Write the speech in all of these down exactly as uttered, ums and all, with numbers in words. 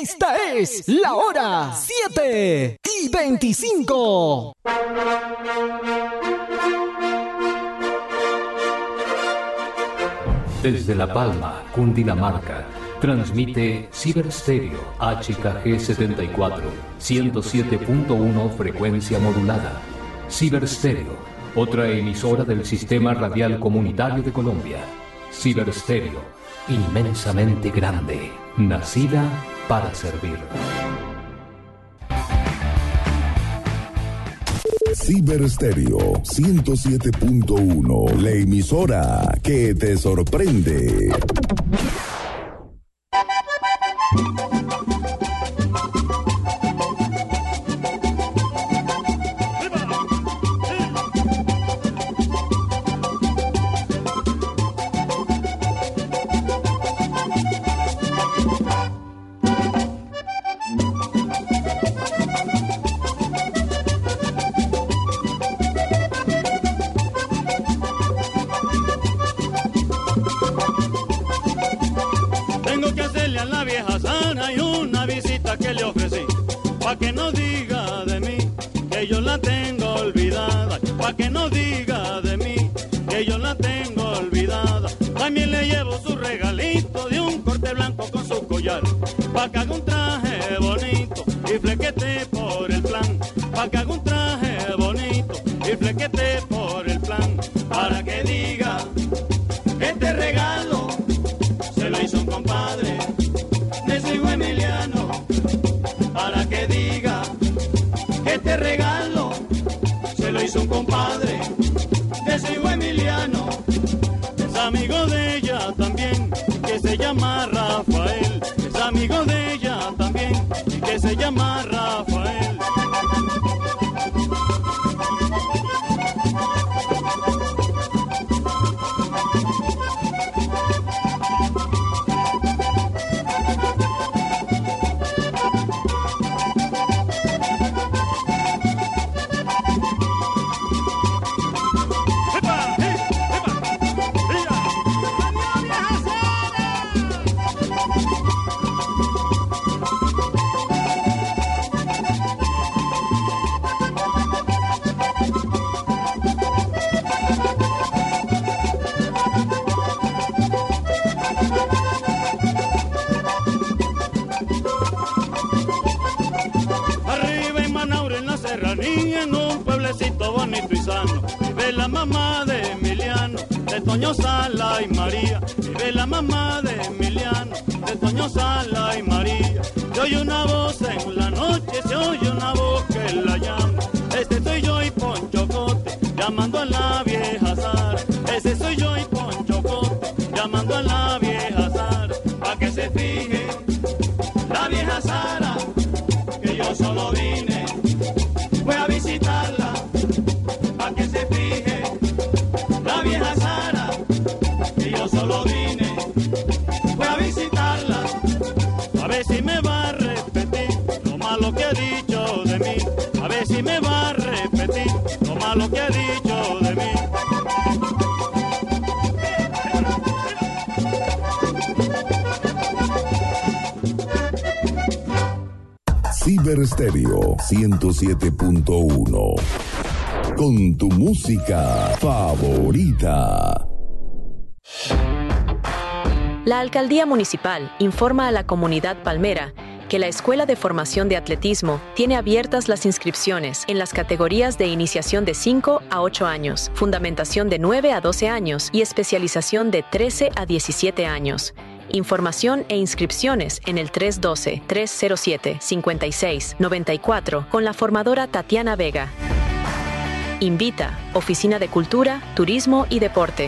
Esta es la hora siete y veinticinco. Desde La Palma, Cundinamarca, transmite Ciberstereo H K G setenta y cuatro, ciento siete punto uno frecuencia modulada. Ciberstereo, otra emisora del Sistema Radial Comunitario de Colombia. Ciberstereo, inmensamente grande, nacida para servir. Ciberstereo ciento siete punto uno, la emisora que te sorprende. Pa' que haga un traje bonito y flequete por el plan. Pa' que haga un traje bonito y flequete por el plan. Para que diga que este regalo se lo hizo un compadre de su hijo Emiliano. Para que diga que este regalo se lo hizo un compadre de su hijo Emiliano. Es amigo de ella también, que se llama Rafael. Es amigo de ella también, y que se llama Rafael. Toño Sala y María, vive la mamá de Emiliano, de Toño Sala y María. Se oye una voz en la noche, se oye una voz que la llama. Este soy yo y Poncho Cote, llamando a la vieja Sara. Ese soy yo y Poncho Cote, llamando a la vieja Sara. Pa' que se fije la vieja Sara, que yo solo vine, voy a visitarla. Pa' que se fije la vieja Sara, yo solo vine, voy a visitarla, a ver si me va a repetir lo malo que ha dicho de mí, a ver si me va a repetir lo malo que ha dicho de mí. Ciberstereo ciento siete punto uno, con tu música favorita. La Alcaldía Municipal informa a la comunidad palmera que la Escuela de Formación de Atletismo tiene abiertas las inscripciones en las categorías de iniciación de cinco a ocho años, fundamentación de nueve a doce años y especialización de trece a diecisiete años. Información e inscripciones en el tres uno dos, tres cero siete, cinco seis nueve cuatro con la formadora Tatiana Vega. Invita Oficina de Cultura, Turismo y Deporte.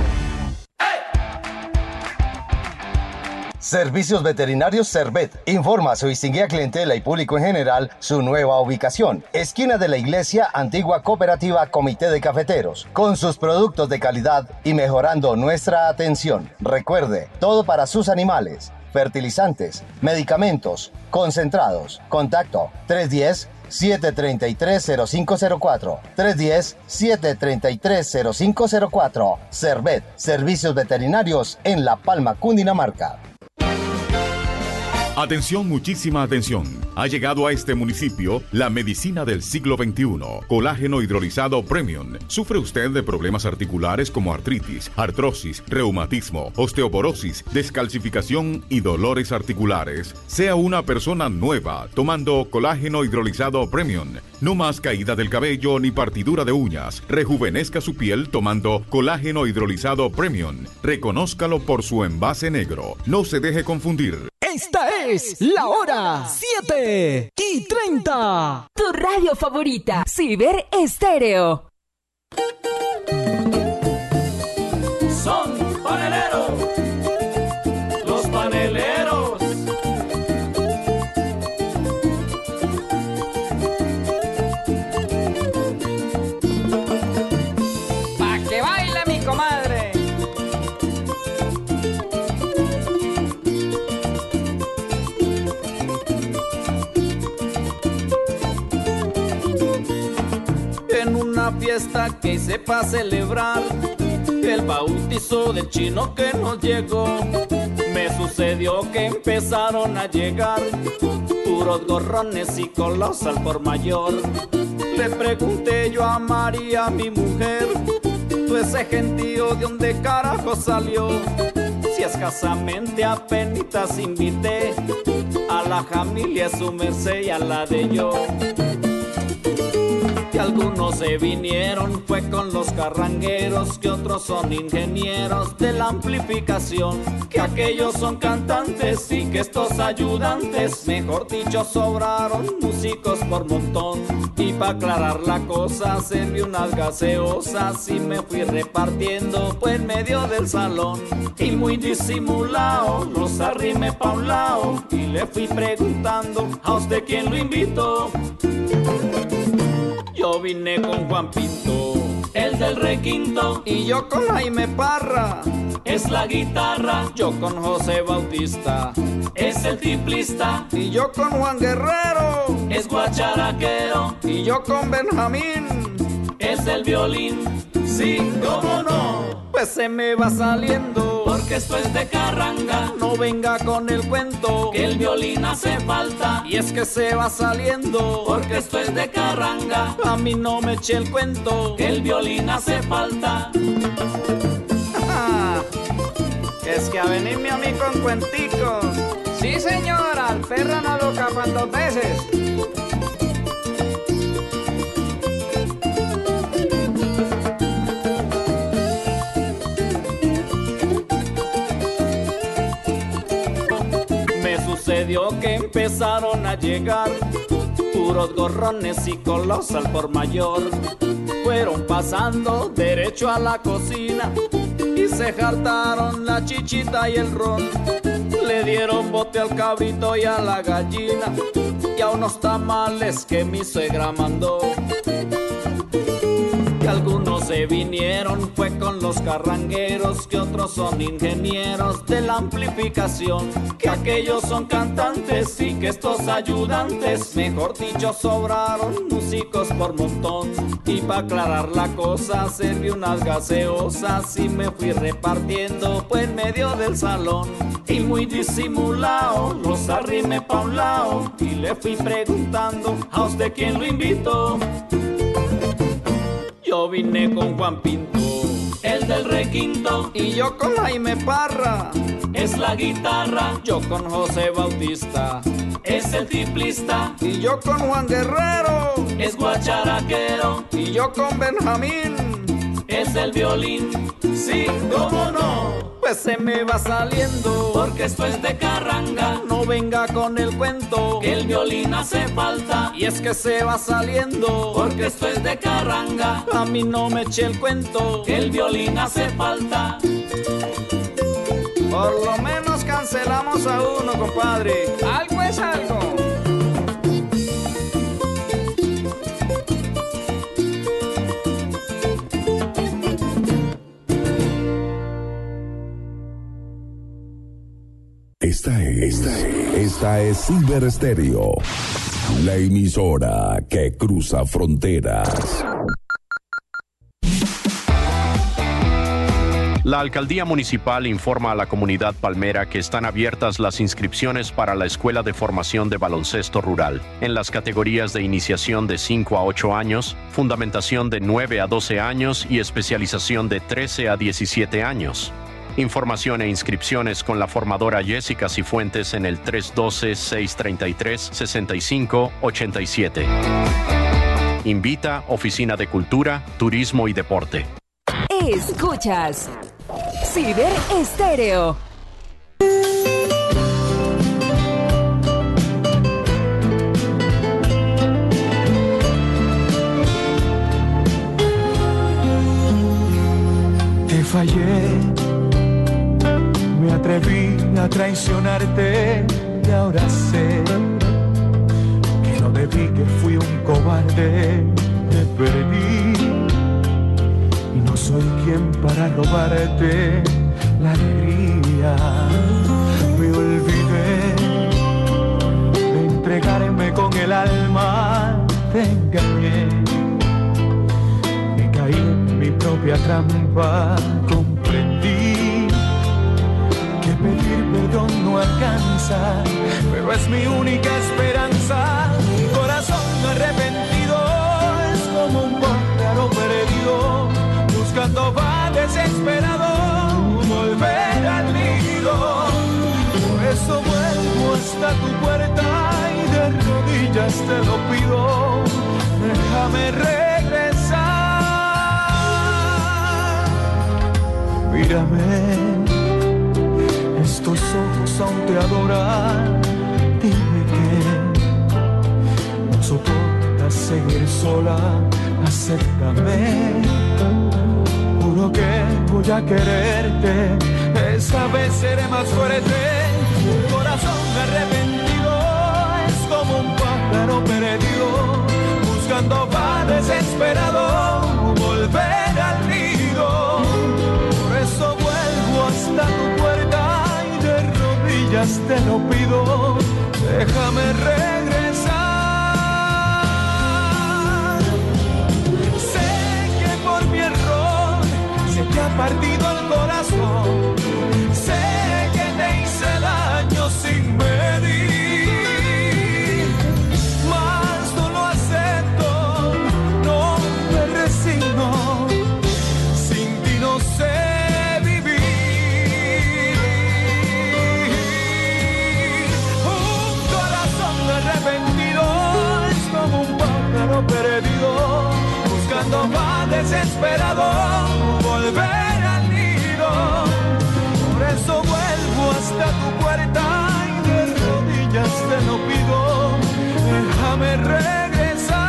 Servicios Veterinarios Servet informa a su distinguida clientela y público en general su nueva ubicación. Esquina de la Iglesia, antigua cooperativa Comité de Cafeteros, con sus productos de calidad y mejorando nuestra atención. Recuerde, todo para sus animales, fertilizantes, medicamentos, concentrados. Contacto tres uno cero, siete tres tres, cero cinco cero cuatro, tres uno cero, siete tres tres, cero cinco cero cuatro. Servet, Servicios Veterinarios en La Palma, Cundinamarca. Atención, muchísima atención. Ha llegado a este municipio la medicina del siglo veintiuno. Colágeno hidrolizado Premium. ¿Sufre usted de problemas articulares como artritis, artrosis, reumatismo, osteoporosis, descalcificación y dolores articulares? Sea una persona nueva tomando colágeno hidrolizado Premium. No más caída del cabello ni partidura de uñas. Rejuvenezca su piel tomando colágeno hidrolizado Premium. Reconózcalo por su envase negro. No se deje confundir. Esta es la hora siete y treinta. Tu radio favorita, Ciber Estéreo. Son paneleros, los paneleros. Pa' que baile mi comadre. En una fiesta que hice para celebrar el bautizo del chino que nos llegó, me sucedió que empezaron a llegar puros gorrones y colos al por mayor. Le pregunté yo a María, mi mujer, ¿tú ese gentío de dónde carajo salió? Si escasamente apenitas invité a la familia, su merced y a la de yo. Que algunos se vinieron fue con los carrangueros, que otros son ingenieros de la amplificación, que aquellos son cantantes y que estos ayudantes, mejor dicho, sobraron músicos por montón. Y para aclarar la cosa serví unas gaseosas y me fui repartiendo pues en medio del salón. Y muy disimulado los arrimé pa' un lado y le fui preguntando, ¿a usted quién lo invitó? Yo vine con Juan Pinto, el del requinto, y yo con Jaime Parra, es la guitarra. Yo con José Bautista, es el tiplista, y yo con Juan Guerrero, es guacharaquero, y yo con Benjamín, es el violín. Sí, cómo no, pues se me va saliendo, porque esto es de carranga. No venga con el cuento, que el violín hace falta, y es que se va saliendo, porque esto es de carranga. A mí no me eche el cuento, que el violín hace falta. Es que a venirme a mí con cuenticos. Sí, señora, al perro no lo capan dos veces. Sucedió que empezaron a llegar puros gorrones y colos al por mayor. Fueron pasando derecho a la cocina y se jartaron la chichita y el ron. Le dieron bote al cabrito y a la gallina y a unos tamales que mi suegra mandó. Que algunos se vinieron fue con los carrangueros, que otros son ingenieros de la amplificación, que aquellos son cantantes y que estos ayudantes, mejor dicho, sobraron músicos por montón. Y para aclarar la cosa serví unas gaseosas y me fui repartiendo pues en medio del salón. Y muy disimulado los arrimé pa' un lado y le fui preguntando, ¿a usted quién lo invitó? Yo vine con Juan Pinto, el del requinto, y yo con Jaime Parra, es la guitarra. Yo con José Bautista, es el tiplista, y yo con Juan Guerrero, es guacharaquero, y yo con Benjamín, es el violín. Sí, cómo no, pues se me va saliendo, porque esto es de carranga. No venga con el cuento, que el violín hace falta, y es que se va saliendo, porque esto es de carranga. A mí no me eche el cuento, que el violín hace falta. Por lo menos cancelamos a uno, compadre. Algo es algo. Esta es, esta es, esta es Ciber Estéreo, la emisora que cruza fronteras. La Alcaldía Municipal informa a la comunidad palmera que están abiertas las inscripciones para la Escuela de Formación de Baloncesto Rural, en las categorías de iniciación de cinco a ocho años, fundamentación de nueve a doce años y especialización de trece a diecisiete años. Información e inscripciones con la formadora Jessica Cifuentes en el tres uno dos, seis tres tres, seis cinco ocho siete. Invita Oficina de Cultura, Turismo y Deporte. Escuchas Ciber Estéreo. Te fallé, me atreví a traicionarte y ahora sé que no debí, que fui un cobarde, te perdí. Y no soy quien para robarte la alegría. Me olvidé de entregarme con el alma, te engañé. Me caí en mi propia trampa, comprendí que pedir perdón no alcanza, pero es mi única esperanza. Mi corazón arrepentido es como un pájaro perdido, buscando va desesperado volver al nido. Por eso vuelvo hasta tu puerta y de rodillas te lo pido, déjame regresar. Mírame, estos ojos aún te adoran, dime que no soportas seguir sola, acéptame. Juro que voy a quererte, esta vez seré más fuerte. Un corazón arrepentido es como un pájaro perdido, buscando va desesperado volver al nido. Por eso vuelvo hasta tu puerta y de rodillas te lo pido, déjame regresar. Sé que por mi error se te ha partido el corazón, sé que te hice daño sin medir, mas no lo acepto, no me resigno, sin ti no sé vivir. Un corazón arrepentido es como un pájaro perdido, buscando va desesperado volver al nido. Por eso vuelvo hasta tu puerta y de rodillas te lo pido, déjame regresar.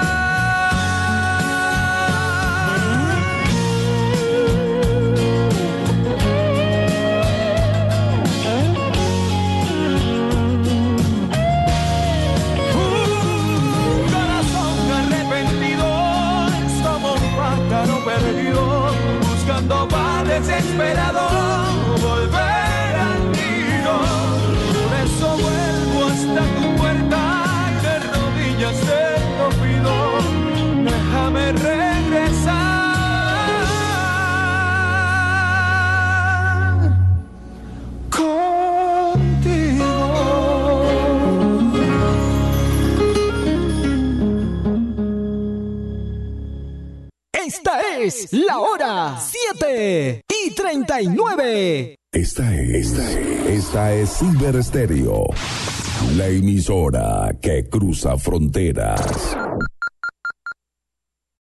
Un corazón arrepentido es como un pájaro perdido, buscando va desesperado volver al nido. Por eso vuelvo hasta tu puerta y de rodillas te lo pido, déjame regresar contigo. Esta es la hora siete y treinta y nueve. Esta es, esta es, esta es Ciber Estéreo, la emisora que cruza fronteras.